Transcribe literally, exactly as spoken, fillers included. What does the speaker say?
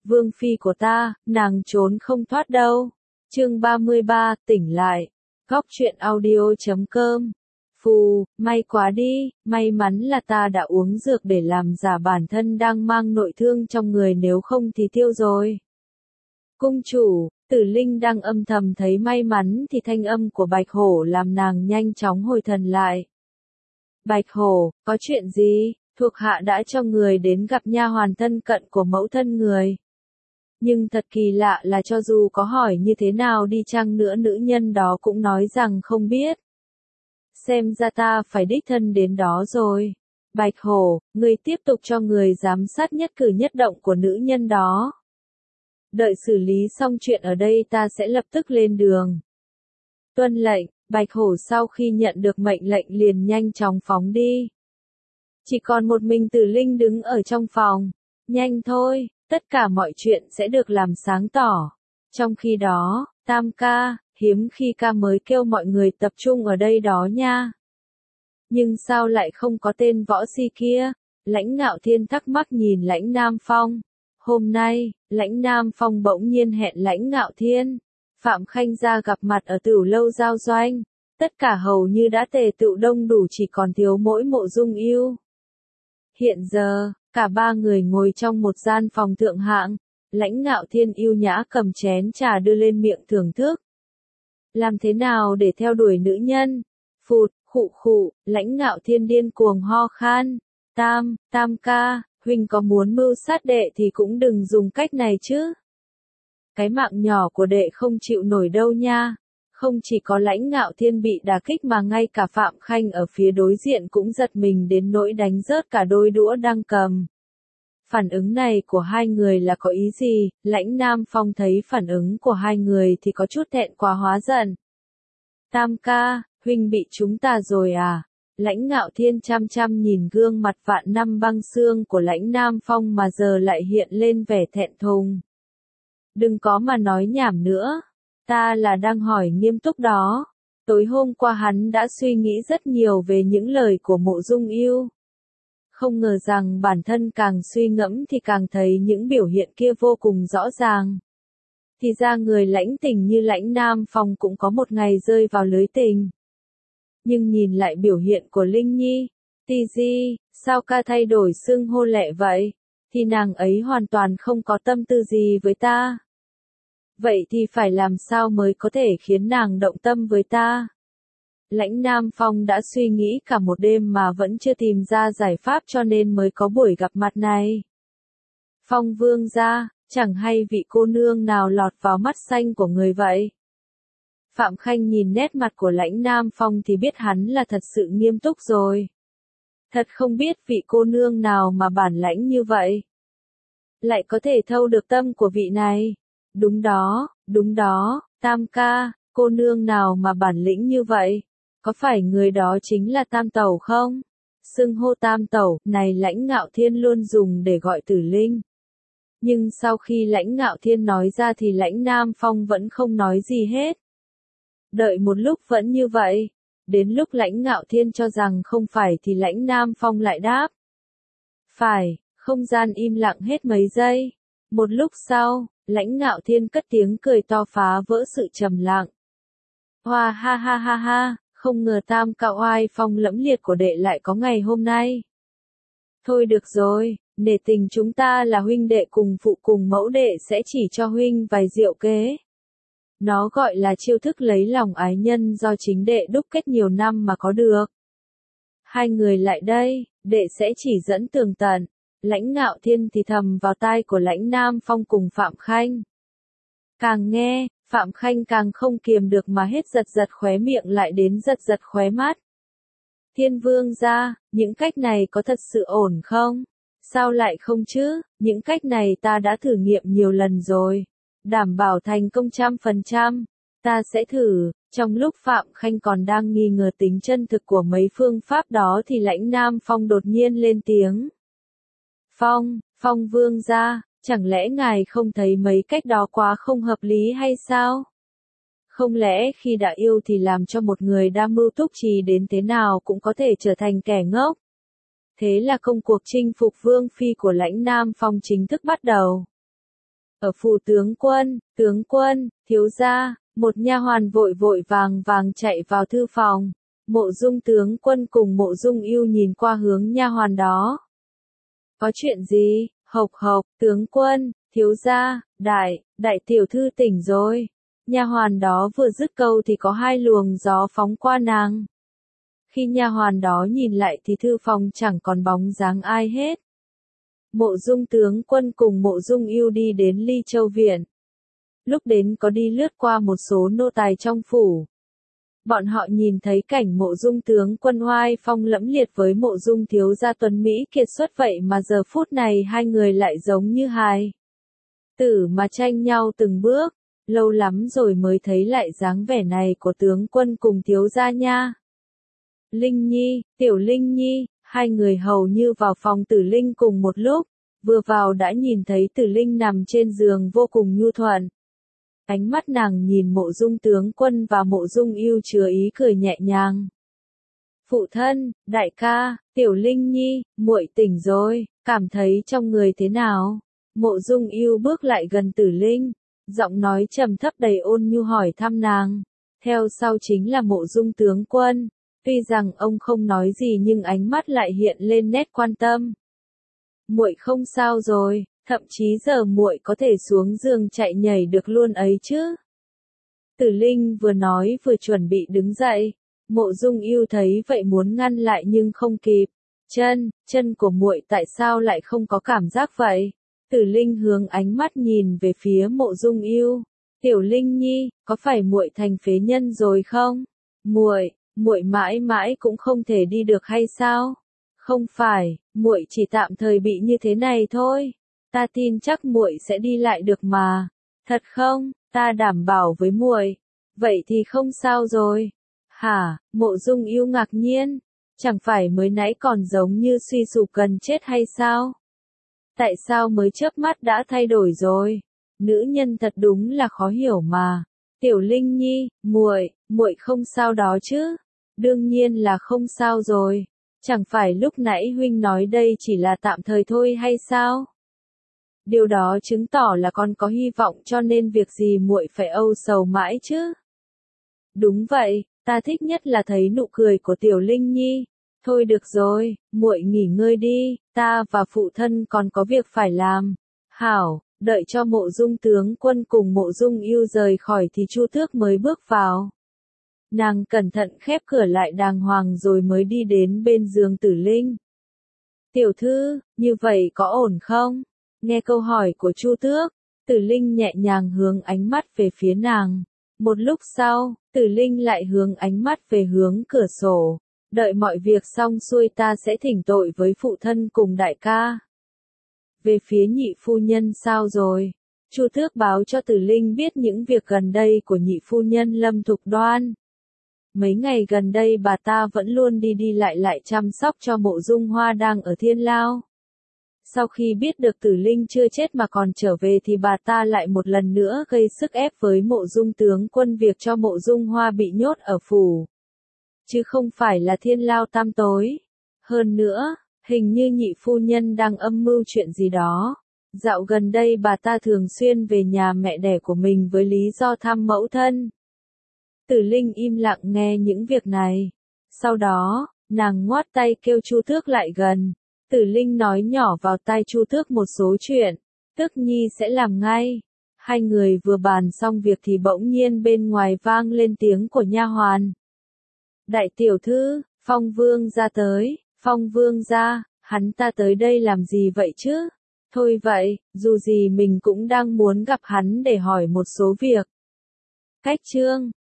Vương phi của ta, nàng trốn không thoát đâu. Chương ba mươi ba, tỉnh lại. Góc truyện audio chấm com. Phù, may quá đi, may mắn là ta đã uống dược để làm giả bản thân đang mang nội thương trong người, nếu không thì tiêu rồi. Cung chủ, Tử Linh đang âm thầm thấy may mắn thì thanh âm của Bạch Hổ làm nàng nhanh chóng hồi thần lại. Bạch Hổ, có chuyện gì? Thuộc hạ đã cho người đến gặp nha hoàn thân cận của mẫu thân người. Nhưng thật kỳ lạ là cho dù có hỏi như thế nào đi chăng nữa nữ nhân đó cũng nói rằng không biết. Xem ra ta phải đích thân đến đó rồi. Bạch Hổ, ngươi tiếp tục cho người giám sát nhất cử nhất động của nữ nhân đó. Đợi xử lý xong chuyện ở đây ta sẽ lập tức lên đường. Tuân lệnh, Bạch Hổ sau khi nhận được mệnh lệnh liền nhanh chóng phóng đi. Chỉ còn một mình Tử Linh đứng ở trong phòng. Nhanh thôi, tất cả mọi chuyện sẽ được làm sáng tỏ. Trong khi đó, Tam ca, hiếm khi ca mới kêu mọi người tập trung ở đây đó nha. Nhưng sao lại không có tên võ si kia? Lãnh Ngạo Thiên thắc mắc nhìn Lãnh Nam Phong. Hôm nay, Lãnh Nam Phong bỗng nhiên hẹn Lãnh Ngạo Thiên, Phạm Khanh ra gặp mặt ở Tửu Lâu Giao Doanh. Tất cả hầu như đã tề tựu đông đủ, chỉ còn thiếu mỗi Mộ Dung Ưu. Hiện giờ, cả ba người ngồi trong một gian phòng thượng hạng. Lãnh Ngạo Thiên yêu nhã cầm chén trà đưa lên miệng thưởng thức. Làm thế nào để theo đuổi nữ nhân? Phụt, khụ khụ, Lãnh Ngạo Thiên điên cuồng ho khan. Tam, Tam ca, huynh có muốn mưu sát đệ thì cũng đừng dùng cách này chứ. Cái mạng nhỏ của đệ không chịu nổi đâu nha. Không chỉ có Lãnh Ngạo Thiên bị đả kích mà ngay cả Phạm Khanh ở phía đối diện cũng giật mình đến nỗi đánh rớt cả đôi đũa đang cầm. Phản ứng này của hai người là có ý gì? Lãnh Nam Phong thấy phản ứng của hai người thì có chút thẹn quá hóa giận. Tam ca, huynh bị chúng ta rồi à? Lãnh Ngạo Thiên chăm chăm nhìn gương mặt vạn năm băng xương của Lãnh Nam Phong mà giờ lại hiện lên vẻ thẹn thùng. Đừng có mà nói nhảm nữa. Ta là đang hỏi nghiêm túc đó. Tối hôm qua hắn đã suy nghĩ rất nhiều về những lời của Mộ Dung Ưu. Không ngờ rằng bản thân càng suy ngẫm thì càng thấy những biểu hiện kia vô cùng rõ ràng. Thì ra người lãnh tình như Lãnh Nam Phong cũng có một ngày rơi vào lưới tình. Nhưng nhìn lại biểu hiện của Linh Nhi, Ti Di, sao ca thay đổi xưng hô lẹ vậy? Thì nàng ấy hoàn toàn không có tâm tư gì với ta. Vậy thì phải làm sao mới có thể khiến nàng động tâm với ta? Lãnh Nam Phong đã suy nghĩ cả một đêm mà vẫn chưa tìm ra giải pháp cho nên mới có buổi gặp mặt này. Phong vương gia, chẳng hay vị cô nương nào lọt vào mắt xanh của người vậy? Phạm Khanh nhìn nét mặt của Lãnh Nam Phong thì biết hắn là thật sự nghiêm túc rồi. Thật không biết vị cô nương nào mà bản lãnh như vậy. Lại có thể thâu được tâm của vị này. Đúng đó, đúng đó, Tam ca, cô nương nào mà bản lĩnh như vậy? Có phải người đó chính là Tam Tẩu không? Xưng hô Tam Tẩu, này Lãnh Ngạo Thiên luôn dùng để gọi Tử Linh. Nhưng sau khi Lãnh Ngạo Thiên nói ra thì Lãnh Nam Phong vẫn không nói gì hết. Đợi một lúc vẫn như vậy. Đến lúc Lãnh Ngạo Thiên cho rằng không phải thì Lãnh Nam Phong lại đáp. Phải, không gian im lặng hết mấy giây. Một lúc sau, Lãnh Ngạo Thiên cất tiếng cười to phá vỡ sự trầm lặng. Hoa ha ha ha ha, không ngờ Tam ca oai phong lẫm liệt của đệ lại có ngày hôm nay. Thôi được rồi, nể tình chúng ta là huynh đệ cùng phụ cùng mẫu, đệ sẽ chỉ cho huynh vài diệu kế. Nó gọi là chiêu thức lấy lòng ái nhân do chính đệ đúc kết nhiều năm mà có được. Hai người lại đây, đệ sẽ chỉ dẫn tường tận. Lãnh Ngạo Thiên thì thầm vào tai của Lãnh Nam Phong cùng Phạm Khanh. Càng nghe, Phạm Khanh càng không kiềm được mà hết giật giật khóe miệng lại đến giật giật khóe mắt. Thiên vương gia, những cách này có thật sự ổn không? Sao lại không chứ? Những cách này ta đã thử nghiệm nhiều lần rồi. Đảm bảo thành công trăm phần trăm. Ta sẽ thử. Trong lúc Phạm Khanh còn đang nghi ngờ tính chân thực của mấy phương pháp đó thì Lãnh Nam Phong đột nhiên lên tiếng. Phong, Phong vương gia, chẳng lẽ ngài không thấy mấy cách đó quá không hợp lý hay sao? Không lẽ khi đã yêu thì làm cho một người đa mưu túc trí đến thế nào cũng có thể trở thành kẻ ngốc? Thế là công cuộc chinh phục vương phi của Lãnh Nam Phong chính thức bắt đầu. Ở phủ tướng quân, tướng quân, thiếu gia, một nha hoàn vội vội vàng vàng chạy vào thư phòng. Mộ Dung tướng quân cùng Mộ Dung Ưu nhìn qua hướng nha hoàn đó. Có chuyện gì? Hộc hộc, tướng quân, thiếu gia, đại, đại tiểu thư tỉnh rồi. Nha hoàn đó vừa dứt câu thì có hai luồng gió phóng qua nàng. Khi nha hoàn đó nhìn lại thì thư phòng chẳng còn bóng dáng ai hết. Mộ Dung tướng quân cùng Mộ Dung Ưu đi đến Ly Châu viện. Lúc đến có đi lướt qua một số nô tài trong phủ. Bọn họ nhìn thấy cảnh Mộ Dung tướng quân oai phong lẫm liệt với Mộ Dung thiếu gia tuấn mỹ kiệt xuất, vậy mà giờ phút này hai người lại giống như hài tử mà tranh nhau từng bước. Lâu lắm rồi mới thấy lại dáng vẻ này của tướng quân cùng thiếu gia nha. Linh Nhi, Tiểu Linh Nhi, hai người hầu như vào phòng Tử Linh cùng một lúc, vừa vào đã nhìn thấy Tử Linh nằm trên giường vô cùng nhu thuận. Ánh mắt nàng nhìn Mộ Dung tướng quân và Mộ Dung Ưu chứa ý cười nhẹ nhàng. Phụ thân, đại ca, Tiểu Linh Nhi, muội tỉnh rồi, cảm thấy trong người thế nào? Mộ Dung Ưu bước lại gần Tử Linh, giọng nói trầm thấp đầy ôn nhu hỏi thăm nàng. Theo sau chính là Mộ Dung tướng quân, tuy rằng ông không nói gì nhưng ánh mắt lại hiện lên nét quan tâm. Muội không sao rồi, thậm chí giờ muội có thể xuống giường chạy nhảy được luôn ấy chứ? Tử Linh vừa nói vừa chuẩn bị đứng dậy. Mộ Dung Ưu thấy vậy muốn ngăn lại nhưng không kịp. Chân, chân của muội tại sao lại không có cảm giác vậy? Tử Linh hướng ánh mắt nhìn về phía Mộ Dung Ưu. Tiểu Linh Nhi, có phải muội thành phế nhân rồi không? Muội, muội mãi mãi cũng không thể đi được hay sao? Không phải, muội chỉ tạm thời bị như thế này thôi. Ta tin chắc muội sẽ đi lại được mà. Thật không? Ta đảm bảo với muội. Vậy thì không sao rồi. Hả? Mộ Dung Ưu ngạc nhiên. Chẳng phải mới nãy còn giống như suy sụp gần chết hay sao? Tại sao mới chớp mắt đã thay đổi rồi? Nữ nhân thật đúng là khó hiểu mà. Tiểu Linh Nhi, muội, muội không sao đó chứ? Đương nhiên là không sao rồi. Chẳng phải lúc nãy huynh nói đây chỉ là tạm thời thôi hay sao? Điều đó chứng tỏ là con có hy vọng cho nên việc gì muội phải âu sầu mãi chứ? Đúng vậy, ta thích nhất là thấy nụ cười của Tiểu Linh Nhi. Thôi được rồi, muội nghỉ ngơi đi, ta và phụ thân còn có việc phải làm. Hảo, đợi cho Mộ Dung tướng quân cùng Mộ Dung Ưu rời khỏi thì Chu Tước mới bước vào. Nàng cẩn thận khép cửa lại đàng hoàng rồi mới đi đến bên giường Tử Linh. Tiểu thư, như vậy có ổn không? Nghe câu hỏi của Chu Tước, Tử Linh nhẹ nhàng hướng ánh mắt về phía nàng. Một lúc sau, Tử Linh lại hướng ánh mắt về hướng cửa sổ. Đợi mọi việc xong xuôi ta sẽ thỉnh tội với phụ thân cùng đại ca. Về phía nhị phu nhân sao rồi? Chu Tước báo cho Tử Linh biết những việc gần đây của nhị phu nhân Lâm Thục Đoan. Mấy ngày gần đây bà ta vẫn luôn đi đi lại lại chăm sóc cho Mộ Dung Hoa đang ở Thiên Lao. Sau khi biết được Tử Linh chưa chết mà còn trở về thì bà ta lại một lần nữa gây sức ép với Mộ Dung tướng quân việc cho Mộ Dung Hoa bị nhốt ở phủ. Chứ không phải là Thiên Lao tăm tối. Hơn nữa, hình như nhị phu nhân đang âm mưu chuyện gì đó. Dạo gần đây bà ta thường xuyên về nhà mẹ đẻ của mình với lý do thăm mẫu thân. Tử Linh im lặng nghe những việc này. Sau đó, nàng ngoắt tay kêu Chu Tước lại gần. Tử Linh nói nhỏ vào tai Chu Tước một số chuyện. Tước Nhi sẽ làm ngay. Hai người vừa bàn xong việc thì bỗng nhiên bên ngoài vang lên tiếng của nha hoàn. Đại tiểu thư, Phong Vương ra tới. Phong Vương ra, hắn ta tới đây làm gì vậy chứ? Thôi vậy, dù gì mình cũng đang muốn gặp hắn để hỏi một số việc. Cách chương